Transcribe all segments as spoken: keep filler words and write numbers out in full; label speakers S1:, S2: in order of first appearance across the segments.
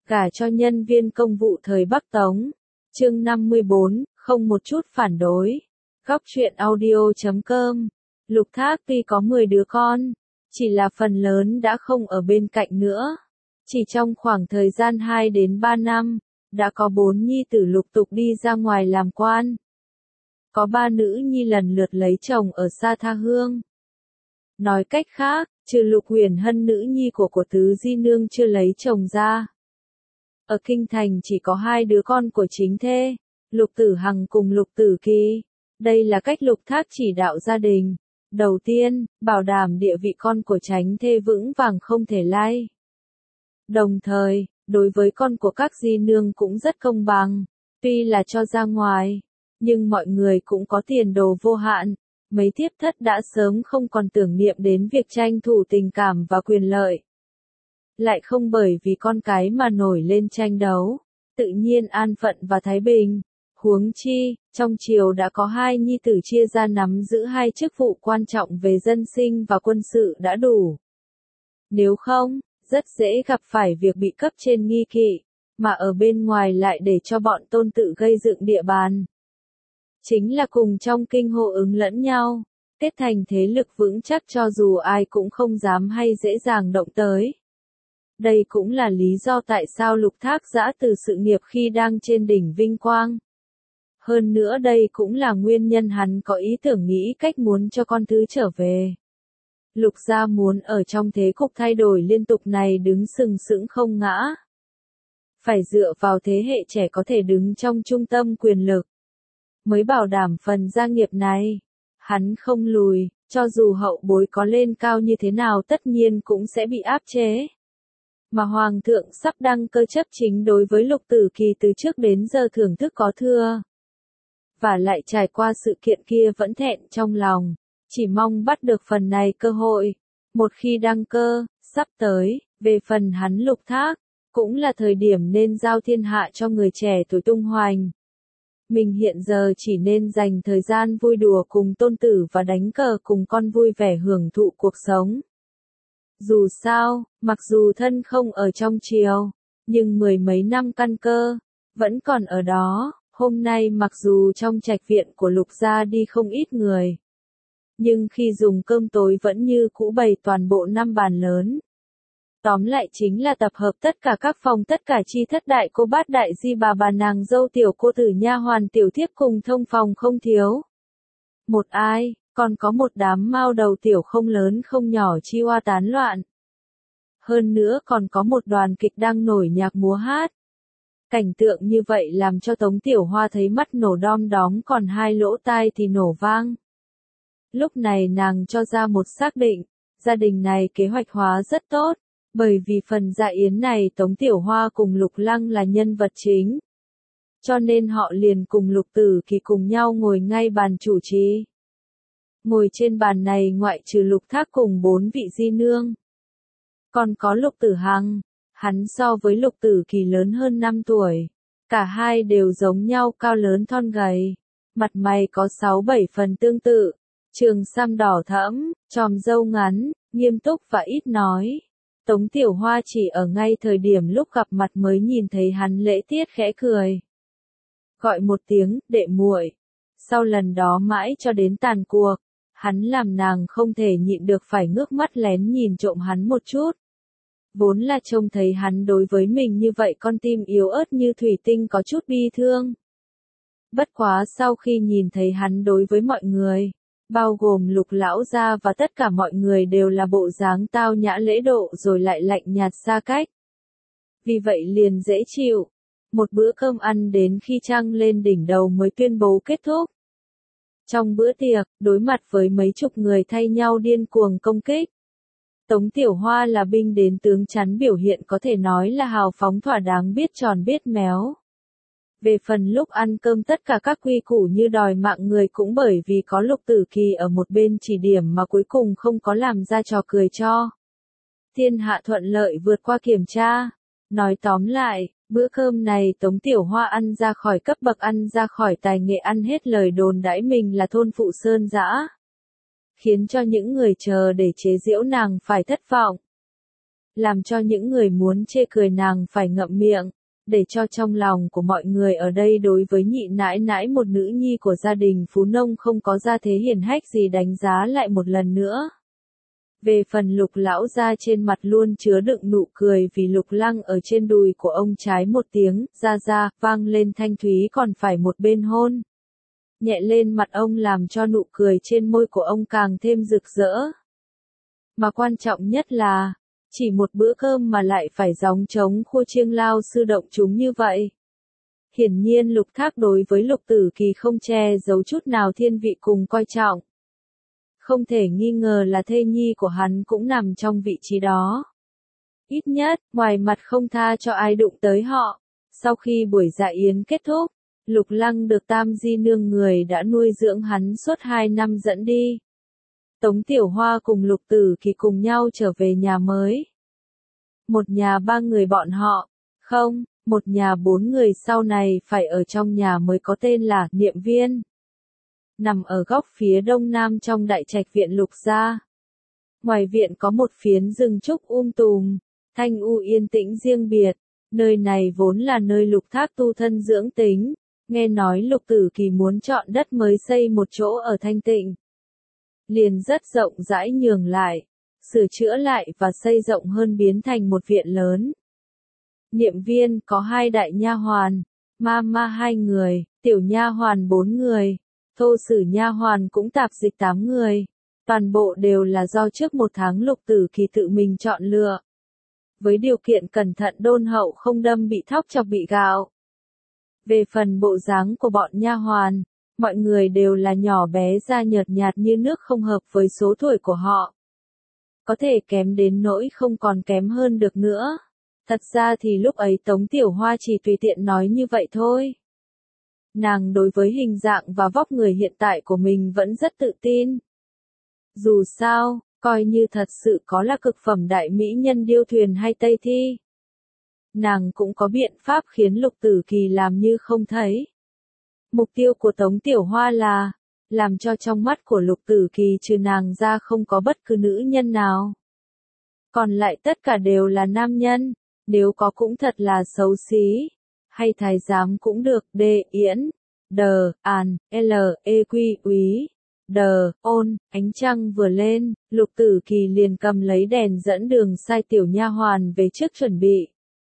S1: Gả cho nhân viên công vụ thời Bắc Tống. Chương năm mươi bốn, không một chút phản đối. Góc truyện audio chấm com. Lục Thác tuy có mười đứa con, chỉ là phần lớn đã không ở bên cạnh nữa. Chỉ trong khoảng thời gian hai đến ba năm, đã có bốn nhi tử lục tục đi ra ngoài làm quan. Có ba nữ nhi lần lượt lấy chồng ở xa tha hương. Nói cách khác, trừ Lục Huyền Hân nữ nhi của của Tứ Di Nương chưa lấy chồng ra. Ở Kinh Thành chỉ có hai đứa con của chính thê, Lục Tử Hằng cùng Lục Tử Kỳ. Đây là cách Lục Thác chỉ đạo gia đình. Đầu tiên, bảo đảm địa vị con của chánh thê vững vàng không thể lay. Đồng thời, đối với con của các di nương cũng rất công bằng. Tuy là cho ra ngoài, nhưng mọi người cũng có tiền đồ vô hạn. Mấy thiếp thất đã sớm không còn tưởng niệm đến việc tranh thủ tình cảm và quyền lợi. Lại không bởi vì con cái mà nổi lên tranh đấu, tự nhiên an phận và thái bình. Huống chi, trong triều đã có hai nhi tử chia ra nắm giữ hai chức vụ quan trọng về dân sinh và quân sự đã đủ. Nếu không, rất dễ gặp phải việc bị cấp trên nghi kỵ, mà ở bên ngoài lại để cho bọn tôn tự gây dựng địa bàn. Chính là cùng trong kinh hô ứng lẫn nhau, kết thành thế lực vững chắc cho dù ai cũng không dám hay dễ dàng động tới. Đây cũng là lý do tại sao Lục Thác giã từ sự nghiệp khi đang trên đỉnh vinh quang. Hơn nữa đây cũng là nguyên nhân hắn có ý tưởng nghĩ cách muốn cho con thứ trở về. Lục gia muốn ở trong thế cục thay đổi liên tục này đứng sừng sững không ngã. Phải dựa vào thế hệ trẻ có thể đứng trong trung tâm quyền lực, mới bảo đảm phần gia nghiệp này. Hắn không lùi, cho dù hậu bối có lên cao như thế nào tất nhiên cũng sẽ bị áp chế. Mà Hoàng thượng sắp đăng cơ chấp chính đối với Lục Tử Kỳ từ trước đến giờ thưởng thức có thưa. Và lại trải qua sự kiện kia vẫn thẹn trong lòng, chỉ mong bắt được phần này cơ hội. Một khi đăng cơ, sắp tới, về phần hắn Lục Thác, cũng là thời điểm nên giao thiên hạ cho người trẻ tuổi tung hoành. Mình hiện giờ chỉ nên dành thời gian vui đùa cùng tôn tử và đánh cờ cùng con vui vẻ hưởng thụ cuộc sống. Dù sao, mặc dù thân không ở trong triều, nhưng mười mấy năm căn cơ, vẫn còn ở đó. Hôm nay mặc dù trong trạch viện của Lục gia đi không ít người, nhưng khi dùng cơm tối vẫn như cũ bày toàn bộ năm bàn lớn. Tóm lại chính là tập hợp tất cả các phòng tất cả chi thất đại cô bát đại di bà bà nàng dâu tiểu cô tử nha hoàn tiểu thiếp cùng thông phòng không thiếu. Một ai, còn có một đám mao đầu tiểu không lớn không nhỏ chi hoa tán loạn. Hơn nữa còn có một đoàn kịch đang nổi nhạc múa hát. Cảnh tượng như vậy làm cho Tống Tiểu Hoa thấy mắt nổ đom đóm còn hai lỗ tai thì nổ vang. Lúc này nàng cho ra một xác định, gia đình này kế hoạch hóa rất tốt, bởi vì phần dạ yến này Tống Tiểu Hoa cùng Lục Lăng là nhân vật chính. Cho nên họ liền cùng Lục Tử Kỳ cùng nhau ngồi ngay bàn chủ trì. Ngồi trên bàn này ngoại trừ Lục Thác cùng bốn vị di nương, còn có Lục Tử Hằng. Hắn so với Lục Tử Kỳ lớn hơn năm tuổi. Cả hai đều giống nhau cao lớn thon gầy. Mặt mày có sáu bảy phần tương tự. Trường sam đỏ thẫm, chòm râu ngắn, nghiêm túc và ít nói. Tống Tiểu Hoa chỉ ở ngay thời điểm lúc gặp mặt mới nhìn thấy hắn lễ tiết khẽ cười. Gọi một tiếng, đệ muội. Sau lần đó mãi cho đến tàn cuộc, hắn làm nàng không thể nhịn được phải ngước mắt lén nhìn trộm hắn một chút. Vốn là trông thấy hắn đối với mình như vậy con tim yếu ớt như thủy tinh có chút bi thương. Bất quá sau khi nhìn thấy hắn đối với mọi người, bao gồm Lục lão gia và tất cả mọi người đều là bộ dáng tao nhã lễ độ rồi lại lạnh nhạt xa cách. Vì vậy liền dễ chịu. Một bữa cơm ăn đến khi trăng lên đỉnh đầu mới tuyên bố kết thúc. Trong bữa tiệc, đối mặt với mấy chục người thay nhau điên cuồng công kích. Tống Tiểu Hoa là binh đến tướng chắn biểu hiện có thể nói là hào phóng thỏa đáng biết tròn biết méo. Về phần lúc ăn cơm tất cả các quy củ như đòi mạng người cũng bởi vì có Lục Tử Kỳ ở một bên chỉ điểm mà cuối cùng không có làm ra trò cười cho. Thiên hạ thuận lợi vượt qua kiểm tra. Nói tóm lại, bữa cơm này Tống Tiểu Hoa ăn ra khỏi cấp bậc ăn ra khỏi tài nghệ ăn hết lời đồn đãi mình là thôn phụ sơn dã. Khiến cho những người chờ để chế giễu nàng phải thất vọng. làm cho những người muốn chê cười nàng phải ngậm miệng, để cho trong lòng của mọi người ở đây đối với nhị nãi nãi một nữ nhi của gia đình phú nông không có gia thế hiển hách gì đánh giá lại một lần nữa. Về phần Lục lão gia trên mặt luôn chứa đựng nụ cười vì Lục Lăng ở trên đùi của ông trái một tiếng, ra ra, vang lên thanh thúy còn phải một bên hôn. Nhẹ lên mặt ông làm cho nụ cười trên môi của ông càng thêm rực rỡ. Mà quan trọng nhất là, chỉ một bữa cơm mà lại phải gióng trống khua chiêng lao sư động chúng như vậy. Hiển nhiên Lục Thác đối với Lục Tử Kỳ không che giấu chút nào thiên vị cùng coi trọng. Không thể nghi ngờ là thê nhi của hắn cũng nằm trong vị trí đó. Ít nhất, ngoài mặt không tha cho ai đụng tới họ. Sau khi buổi dạ yến kết thúc, Lục Lăng được Tam Di Nương người đã nuôi dưỡng hắn suốt hai năm dẫn đi. Tống Tiểu Hoa cùng Lục Tử Kỳ cùng nhau trở về nhà mới. Một nhà ba người bọn họ, không, một nhà bốn người sau này phải ở trong nhà mới có tên là Niệm Viên. Nằm ở góc phía đông nam trong đại trạch viện Lục gia. Ngoài viện có một phiến rừng trúc um tùm, thanh u yên tĩnh riêng biệt. Nơi này vốn là nơi Lục Thác tu thân dưỡng tính. Nghe nói Lục Tử Kỳ muốn chọn đất mới xây một chỗ ở thanh tịnh. Liền rất rộng rãi nhường lại, sửa chữa lại và xây rộng hơn biến thành một viện lớn. Niệm Viên có hai đại nha hoàn, ma ma hai người, tiểu nha hoàn bốn người, thô sử nha hoàn cũng tạp dịch tám người. Toàn bộ đều là do trước một tháng Lục Tử Kỳ tự mình chọn lựa. Với điều kiện cẩn thận đôn hậu không đâm bị thóc chọc bị gạo. Về phần bộ dáng của bọn nha hoàn, mọi người đều là nhỏ bé da nhợt nhạt như nước không hợp với số tuổi của họ. Có thể kém đến nỗi không còn kém hơn được nữa. Thật ra thì lúc ấy Tống Tiểu Hoa chỉ tùy tiện nói như vậy thôi. Nàng đối với hình dạng và vóc người hiện tại của mình vẫn rất tự tin. Dù sao, coi như thật sự có là cực phẩm đại mỹ nhân điêu thuyền hay Tây Thi. Nàng cũng có biện pháp khiến Lục Tử Kỳ làm như không thấy. Mục tiêu của Tống Tiểu Hoa là, làm cho trong mắt của Lục Tử Kỳ trừ nàng ra không có bất cứ nữ nhân nào. Còn lại tất cả đều là nam nhân, nếu có cũng thật là xấu xí. Hay thái giám cũng được, D, Yễn, D, An, L, E, Quy, Úy, D, Ôn. Ánh trăng vừa lên, Lục Tử Kỳ liền cầm lấy đèn dẫn đường sai tiểu nha hoàn về trước chuẩn bị.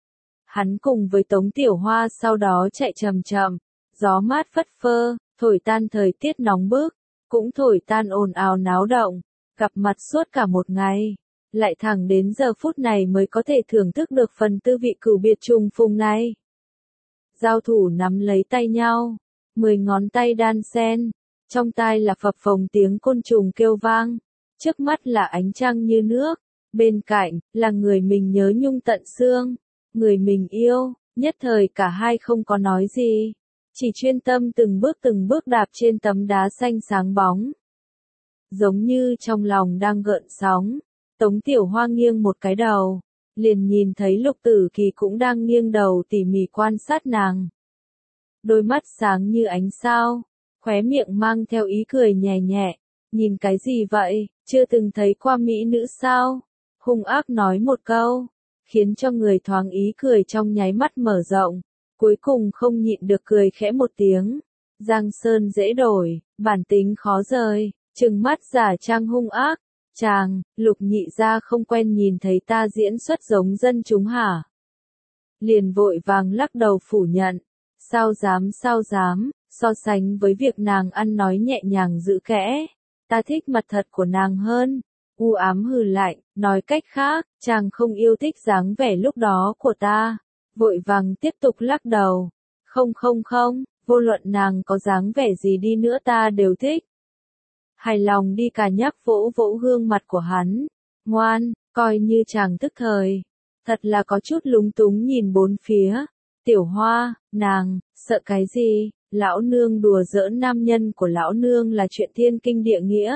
S1: Hắn cùng với Tống Tiểu Hoa sau đó chạy chậm chậm, gió mát phất phơ, thổi tan thời tiết nóng bức, cũng thổi tan ồn ào náo động, gặp mặt suốt cả một ngày, lại thẳng đến giờ phút này mới có thể thưởng thức được phần tư vị cửu biệt trùng phùng này. Giao thủ nắm lấy tay nhau, mười ngón tay đan xen, trong tai là phập phồng tiếng côn trùng kêu vang, trước mắt là ánh trăng như nước, bên cạnh là người mình nhớ nhung tận xương, người mình yêu. Nhất thời cả hai không có nói gì, chỉ chuyên tâm từng bước từng bước đạp trên tấm đá xanh sáng bóng. Giống như trong lòng đang gợn sóng, Tống Tiểu Hoa nghiêng một cái đầu, liền nhìn thấy Lục Tử Kỳ cũng đang nghiêng đầu tỉ mỉ quan sát nàng. Đôi mắt sáng như ánh sao, khóe miệng mang theo ý cười nhẹ nhẹ, nhìn cái gì vậy, chưa từng thấy qua mỹ nữ sao? Hung ác nói một câu, khiến cho người thoáng ý cười trong nháy mắt mở rộng, cuối cùng không nhịn được cười khẽ một tiếng. Giang sơn dễ đổi, bản tính khó rời, trừng mắt giả trang hung ác. Chàng, Lục nhị gia không quen nhìn thấy ta diễn xuất giống dân chúng hả? Liền vội vàng lắc đầu phủ nhận. Sao dám sao dám, so sánh với việc nàng ăn nói nhẹ nhàng giữ kẽ, ta thích mặt thật của nàng hơn. U ám hừ lạnh, nói cách khác, chàng không yêu thích dáng vẻ lúc đó của ta. Vội vàng tiếp tục lắc đầu. Không không không, vô luận nàng có dáng vẻ gì đi nữa ta đều thích. Hài lòng đi cả nhắc vỗ vỗ gương mặt của hắn. Ngoan, coi như chàng tức thời. Thật là có chút lúng túng nhìn bốn phía. Tiểu Hoa, nàng, sợ cái gì? Lão nương đùa giỡn nam nhân của lão nương là chuyện thiên kinh địa nghĩa.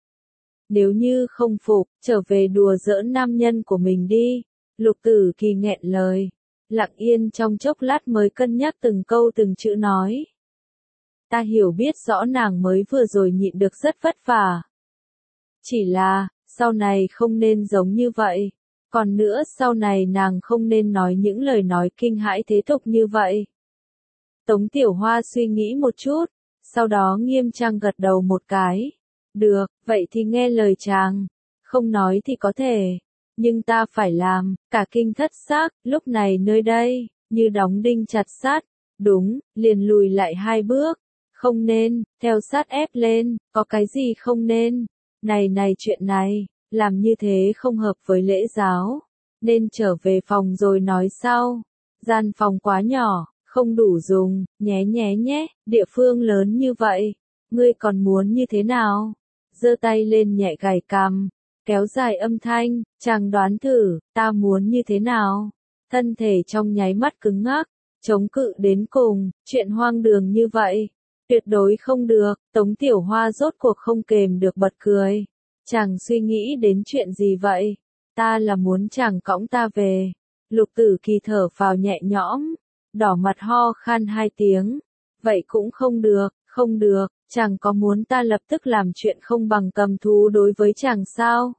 S1: Nếu như không phục, trở về đùa giỡn nam nhân của mình đi. Lục Tử Kỳ nghẹn lời. Lặng yên trong chốc lát mới cân nhắc từng câu từng chữ nói. Ta hiểu biết rõ nàng mới vừa rồi nhịn được rất vất vả. Chỉ là, sau này không nên giống như vậy. Còn nữa sau này nàng không nên nói những lời nói kinh hãi thế tục như vậy. Tống Tiểu Hoa suy nghĩ một chút, sau đó nghiêm trang gật đầu một cái. Được, vậy thì nghe lời chàng. Không nói thì có thể, nhưng ta phải làm. Cả kinh thất xác, lúc này nơi đây, như đóng đinh chặt sát. Đúng, liền lùi lại hai bước. Không nên, theo sát ép lên, có cái gì không nên. Này này chuyện này, làm như thế không hợp với lễ giáo. Nên trở về phòng rồi nói sau. Gian phòng quá nhỏ, không đủ dùng, nhé nhé nhé, địa phương lớn như vậy. Ngươi còn muốn như thế nào? Giơ tay lên nhẹ gảy cằm, kéo dài âm thanh, chàng đoán thử, ta muốn như thế nào? Thân thể trong nháy mắt cứng ngắc, chống cự đến cùng, chuyện hoang đường như vậy. Tuyệt đối không được, Tống Tiểu Hoa rốt cuộc không kềm được bật cười. Chàng suy nghĩ đến chuyện gì vậy? Ta là muốn chàng cõng ta về. Lục Tử Kỳ thở phào nhẹ nhõm, đỏ mặt ho khan hai tiếng. Vậy cũng không được, không được, chàng có muốn ta lập tức làm chuyện không bằng cầm thú đối với chàng sao?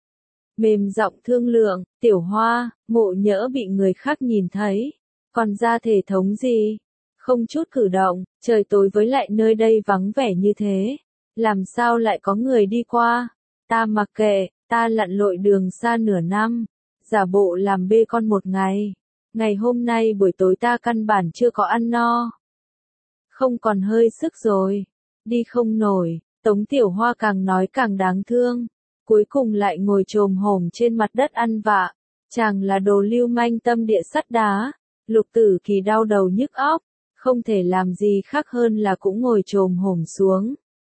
S1: Mềm giọng thương lượng, Tiểu Hoa, Mộ Nhỡ bị người khác nhìn thấy. Còn ra thể thống gì? Không chút cử động, trời tối với lại nơi đây vắng vẻ như thế. Làm sao lại có người đi qua? Ta mặc kệ, ta lặn lội đường xa nửa năm. Giả bộ làm bê con một ngày. Ngày hôm nay buổi tối ta căn bản chưa có ăn no. Không còn hơi sức rồi. Đi không nổi, Tống Tiểu Hoa càng nói càng đáng thương. Cuối cùng lại ngồi chồm hổm trên mặt đất ăn vạ. Chàng là đồ lưu manh tâm địa sắt đá. Lục Tử Kỳ đau đầu nhức óc. Không thể làm gì khác hơn là cũng ngồi chồm hổm xuống.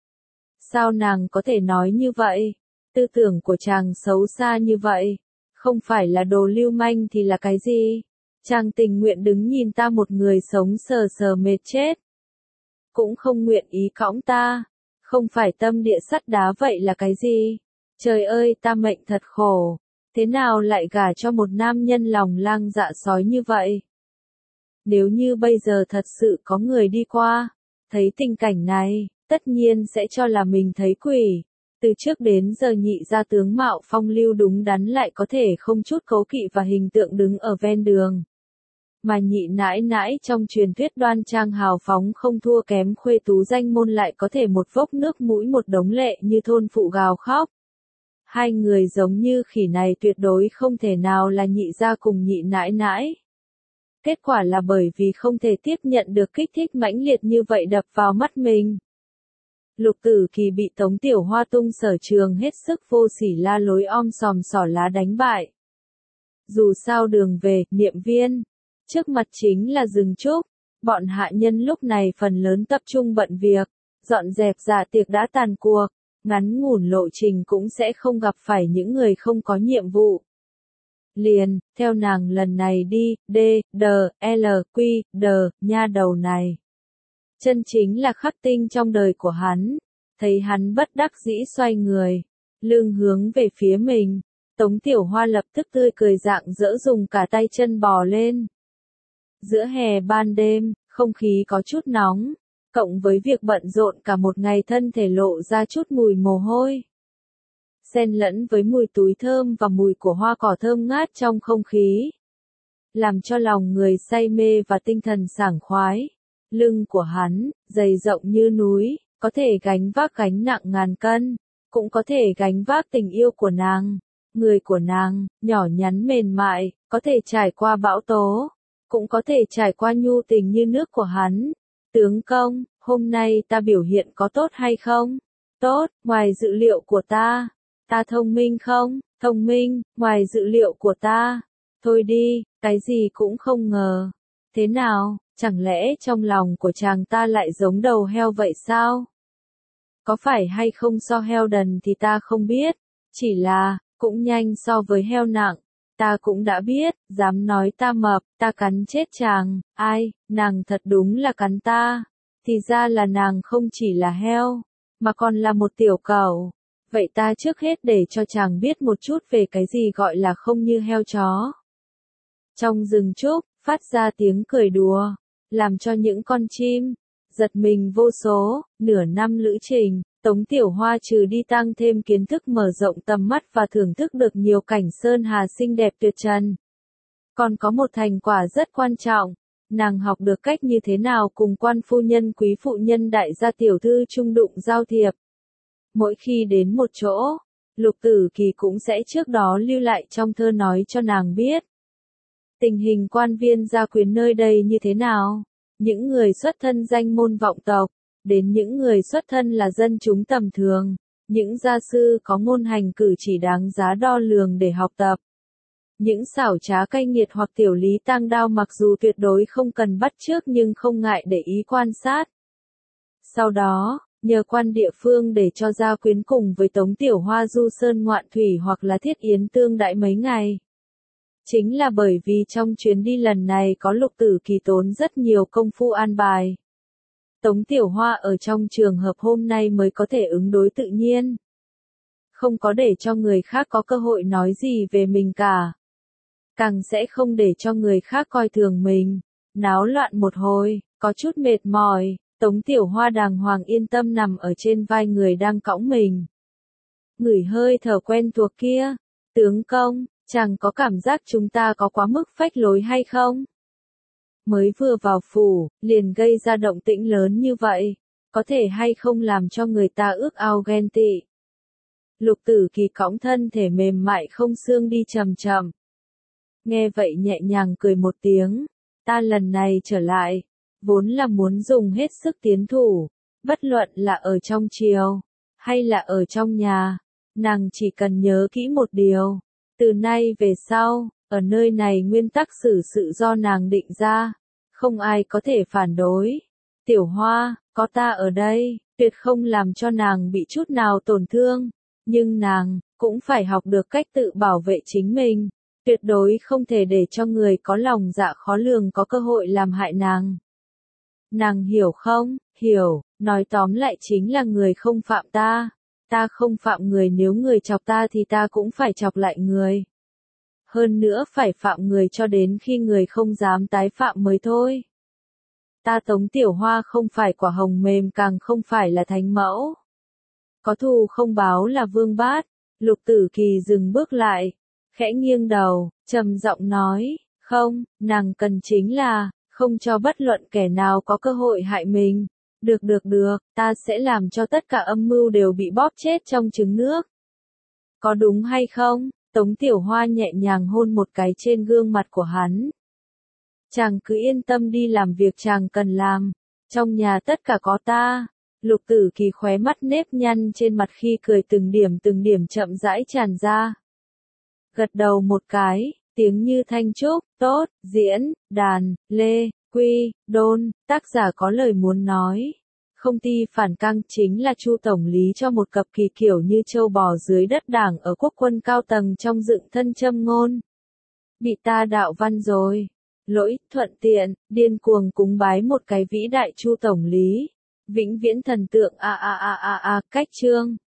S1: Sao nàng có thể nói như vậy? Tư tưởng của chàng xấu xa như vậy. Không phải là đồ lưu manh thì là cái gì? Chàng tình nguyện đứng nhìn ta một người sống sờ sờ mệt chết. Cũng không nguyện ý cõng ta. Không phải tâm địa sắt đá vậy là cái gì? Trời ơi ta mệnh thật khổ. Thế nào lại gả cho một nam nhân lòng lang dạ sói như vậy? Nếu như bây giờ thật sự có người đi qua, thấy tình cảnh này, tất nhiên sẽ cho là mình thấy quỷ. Từ trước đến giờ nhị gia tướng mạo phong lưu đúng đắn lại có thể không chút cấu kỵ và hình tượng đứng ở ven đường. Mà nhị nãi nãi trong truyền thuyết đoan trang hào phóng không thua kém khuê tú danh môn lại có thể một vốc nước mũi một đống lệ như thôn phụ gào khóc. Hai người giống như khỉ này tuyệt đối không thể nào là nhị gia cùng nhị nãi nãi. Kết quả là bởi vì không thể tiếp nhận được kích thích mãnh liệt như vậy đập vào mắt mình. Lục Tử Kỳ bị Tống Tiểu Hoa tung sở trường hết sức vô sỉ la lối om sòm xỏ lá đánh bại. Dù sao đường về, Niệm Viên, trước mặt chính là rừng trúc, bọn hạ nhân lúc này phần lớn tập trung bận việc, dọn dẹp dạ tiệc đã tàn cuộc, ngắn ngủn lộ trình cũng sẽ không gặp phải những người không có nhiệm vụ. Liền, theo nàng lần này đi, D, D, L, Q, D, nha đầu này. Chân chính là khắc tinh trong đời của hắn. Thấy hắn bất đắc dĩ xoay người, lưng hướng về phía mình. Tống Tiểu Hoa lập tức tươi cười rạng rỡ dùng cả tay chân bò lên. Giữa hè ban đêm, không khí có chút nóng, cộng với việc bận rộn cả một ngày thân thể lộ ra chút mùi mồ hôi. Xen lẫn với mùi túi thơm và mùi của hoa cỏ thơm ngát trong không khí. Làm cho lòng người say mê và tinh thần sảng khoái. Lưng của hắn, dày rộng như núi, có thể gánh vác gánh nặng ngàn cân, cũng có thể gánh vác tình yêu của nàng. Người của nàng, nhỏ nhắn mềm mại, có thể trải qua bão tố, cũng có thể trải qua nhu tình như nước của hắn. Tướng công, hôm nay ta biểu hiện có tốt hay không? Tốt, ngoài dự liệu của ta. Ta thông minh không? Thông minh, ngoài dự liệu của ta. Thôi đi, cái gì cũng không ngờ. Thế nào, chẳng lẽ trong lòng của chàng ta lại giống đầu heo vậy sao? Có phải hay không so heo đần thì ta không biết. Chỉ là, cũng nhanh so với heo nặng. Ta cũng đã biết, dám nói ta mập, ta cắn chết chàng. Ai, nàng thật đúng là cắn ta. Thì ra là nàng không chỉ là heo, mà còn là một tiểu cẩu. Vậy ta trước hết để cho chàng biết một chút về cái gì gọi là không như heo chó. Trong rừng trúc, phát ra tiếng cười đùa, làm cho những con chim giật mình vô số. Nửa năm lữ trình, Tống Tiểu Hoa trừ đi tăng thêm kiến thức mở rộng tầm mắt và thưởng thức được nhiều cảnh sơn hà xinh đẹp tuyệt trần. Còn có một thành quả rất quan trọng, nàng học được cách như thế nào cùng quan phu nhân quý phụ nhân đại gia tiểu thư trung đụng giao thiệp. Mỗi khi đến một chỗ, Lục Tử Kỳ cũng sẽ trước đó lưu lại trong thơ nói cho nàng biết. Tình hình quan viên gia quyến nơi đây như thế nào? Những người xuất thân danh môn vọng tộc, đến những người xuất thân là dân chúng tầm thường, những gia sư có ngôn hành cử chỉ đáng giá đo lường để học tập. Những xảo trá cay nghiệt hoặc tiểu lý tang đao mặc dù tuyệt đối không cần bắt chước nhưng không ngại để ý quan sát. Sau đó, nhờ quan địa phương để cho gia quyến cùng với Tống Tiểu Hoa du sơn ngoạn thủy hoặc là thiết yến tương đãi mấy ngày. Chính là bởi vì trong chuyến đi lần này có Lục Tử Kỳ tốn rất nhiều công phu an bài. Tống Tiểu Hoa ở trong trường hợp hôm nay mới có thể ứng đối tự nhiên. Không có để cho người khác có cơ hội nói gì về mình cả. Càng sẽ không để cho người khác coi thường mình. Náo loạn một hồi, có chút mệt mỏi, Tống Tiểu Hoa đàng hoàng yên tâm nằm ở trên vai người đang cõng mình. Ngửi hơi thở quen thuộc kia. Tướng công, chàng có cảm giác chúng ta có quá mức phách lối hay không? Mới vừa vào phủ, liền gây ra động tĩnh lớn như vậy, có thể hay không làm cho người ta ước ao ghen tị. Lục Tử Kỳ cõng thân thể mềm mại không xương đi chậm chậm. Nghe vậy nhẹ nhàng cười một tiếng, ta lần này trở lại, vốn là muốn dùng hết sức tiến thủ, bất luận là ở trong triều, hay là ở trong nhà, nàng chỉ cần nhớ kỹ một điều, từ nay về sau, ở nơi này nguyên tắc xử sự do nàng định ra, không ai có thể phản đối. Tiểu Hoa, có ta ở đây, tuyệt không làm cho nàng bị chút nào tổn thương, nhưng nàng cũng phải học được cách tự bảo vệ chính mình, tuyệt đối không thể để cho người có lòng dạ khó lường có cơ hội làm hại nàng. Nàng hiểu không? Hiểu, nói tóm lại chính là người không phạm ta, ta không phạm người, nếu người chọc ta thì ta cũng phải chọc lại người. Hơn nữa phải phạm người cho đến khi người không dám tái phạm mới thôi. Ta Tống Tiểu Hoa không phải quả hồng mềm, càng không phải là thánh mẫu. Có thù không báo là vương bát. Lục Tử Kỳ dừng bước lại, khẽ nghiêng đầu, trầm giọng nói, không, nàng cần chính là, không cho bất luận kẻ nào có cơ hội hại mình. Được được được, ta sẽ làm cho tất cả âm mưu đều bị bóp chết trong trứng nước. Có đúng hay không? Tống Tiểu Hoa nhẹ nhàng hôn một cái trên gương mặt của hắn. Chàng cứ yên tâm đi làm việc chàng cần làm, trong nhà tất cả có ta. Lục Tử Kỳ khóe mắt nếp nhăn trên mặt khi cười từng điểm từng điểm chậm rãi tràn ra. Gật đầu một cái, tiếng như thanh trúc, tốt, diễn, đàn, lê, quy, đôn, tác giả có lời muốn nói. Không ty phản căng chính là Chu tổng lý cho một cặp kỳ kiểu như châu bò dưới đất đảng ở quốc quân cao tầng trong dựng thân châm ngôn. Bị ta đạo văn rồi. Lỗi, thuận tiện, điên cuồng cúng bái một cái vĩ đại Chu tổng lý. Vĩnh viễn thần tượng a a a a a, cách chương.